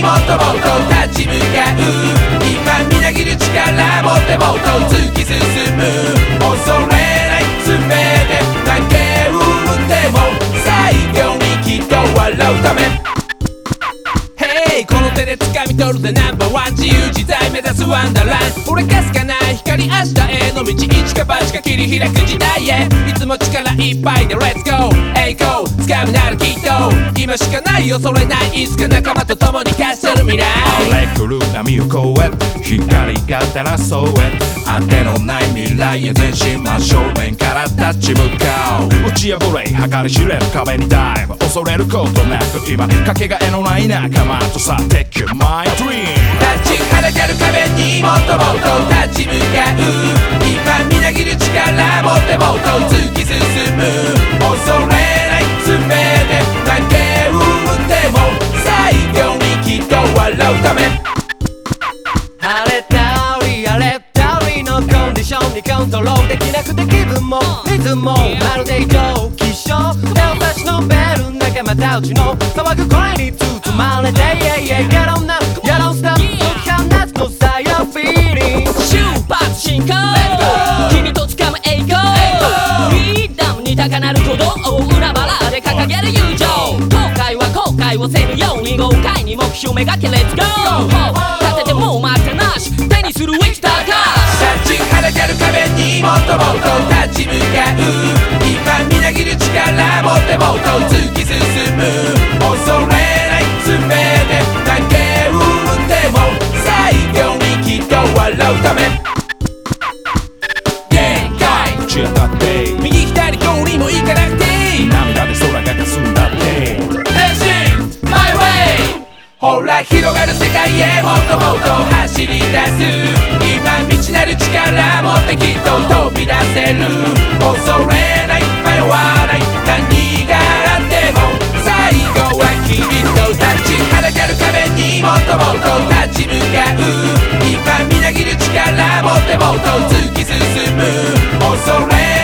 もっともっと立ち向かう今みなぎる力もっともっと突き進む恐れない爪で投げ打っても最強にきっと笑うためこの手で掴み取るぜナンバーワン自由自在目指すワンダーラン俺かすかない光明日への道一か八か切り開く時代へいつも力いっぱいで Let's go 栄光掴むならきっと今しかない恐れないいつか仲間と共に勝ち取る未来荒れ狂う波を越え光が照らそうへ当てのない未来へ前進真正面から立ち向かう打ち破れ計り知れる壁にダイブ恐れることなく今かけがえのない仲間とさ Take my dream 立ちはだかる壁にもっともっと立ち向かう今みなぎる力もっともっと突き進む恐れない爪で投げ打っても最強にきっと笑うため晴れたり荒れたりのコンディションにコントロールできなくて気分もリズムもまるで異常気象手を差し伸べる仲間たちの騒ぐ声に包まれて Get on now, get on stop 解き放つのサイヤフィーリング出発進行君と掴む栄光フリーダムに高鳴る鼓動を裏腹で掲げる友情後悔は後悔をせぬように豪快に目標めがけ Let's go 立ててもう待ってなし手にするウィクターカー立ちはだかる壁にもっともっと立ち向かう今みなぎる力もっともっと突き進む恐れない爪で投げ打っても最強にきっと笑うため限界打ち当たって右左どうにも行かなくていい涙で空が霞んだって前進 My way ほら広がる世界へもっともっと走り出す今未知なる力持ってきっと飛び出せる恐れない迷わない何があっても最後はきっと立ちはだかる壁にもっともっと立ち向かう今みなぎる力持ってもっと突き進む恐れ